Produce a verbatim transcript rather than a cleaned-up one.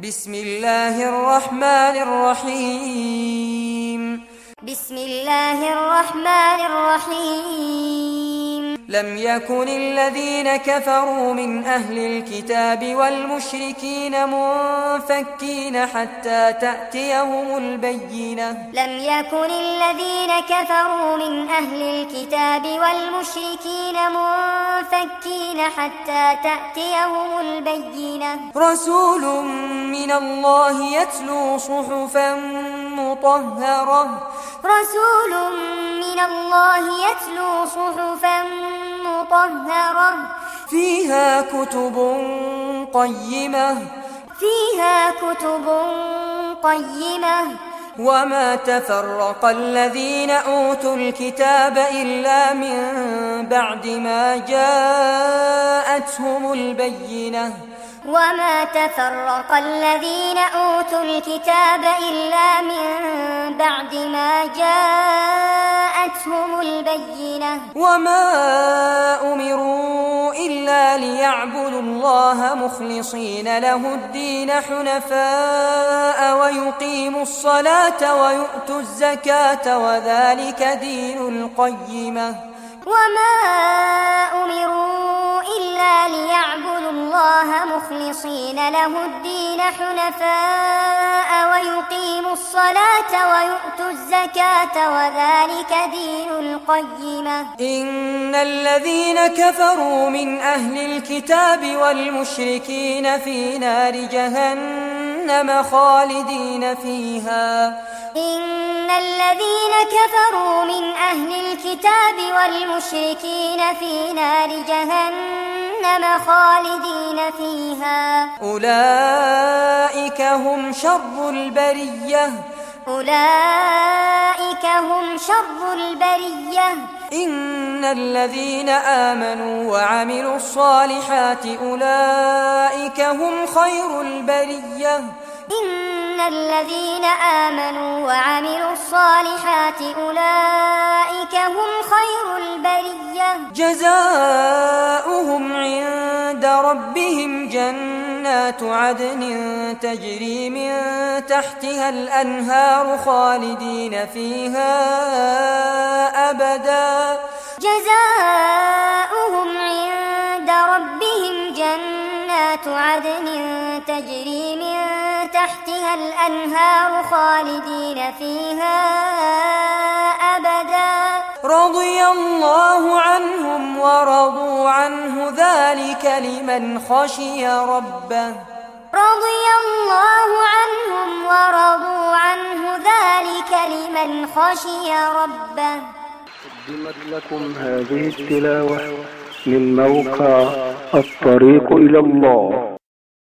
بسم الله الرحمن الرحيم بسم الله الرحمن الرحيم لم يكن الذين كفروا من أهل الكتاب والمشركين منفكين حتى تأتيهم البينة لم يكن الذين كفروا من أهل الكتاب والمشركين منفكين حتى تأتيهم البينة رسول من الله يتلو صحفا مطهرة رسول من الله يتلو صحفا مطهرة فيها كتب قيمة فيها كتب قيمة وما تفرق الذين أوتوا الكتاب إلا من بعد ما جاءتهم البينة وما تفرق الذين أوتوا الكتاب إلا من بعد ما جاءتهم البينة وما أمروا إلا ليعبدوا الله مخلصين له الدين حنفاء ويقيموا الصلاة ويؤتوا الزكاة وذلك دين القيمة وما أمروا إلا ليعبدوا الله مخلصين له الدين حنفاء ويقيموا الصلاة ويؤتوا الزكاة وذلك دين القيمة إن الذين كفروا من أهل الكتاب والمشركين في نار جهنم خالدين فيها إن الذين كفروا من أهل الكتاب والمشركين في نار جهنم خالدين فيها أولئك هم شر البرية أولئك هم شر البرية إن الذين آمنوا وعملوا الصالحات أولئك هم خير البرية إن الذين آمنوا وعملوا الصالحات أولئك هم خير البرية جزاؤهم عند ربهم جنات عدن تجري من تحتها الأنهار خالدين فيها أبدا جزاؤهم عند ربهم جنات عدن تجري من تحتها الأنهار خالدين فيها أبدا رضي الله عنهم ورضوا عنه ذلك لمن خشي ربه رضي الله عنهم ورضوا عنه ذلك لمن خشي ربه. قدمت لكم هذه التلاوة من موقع الطريق إلى الله.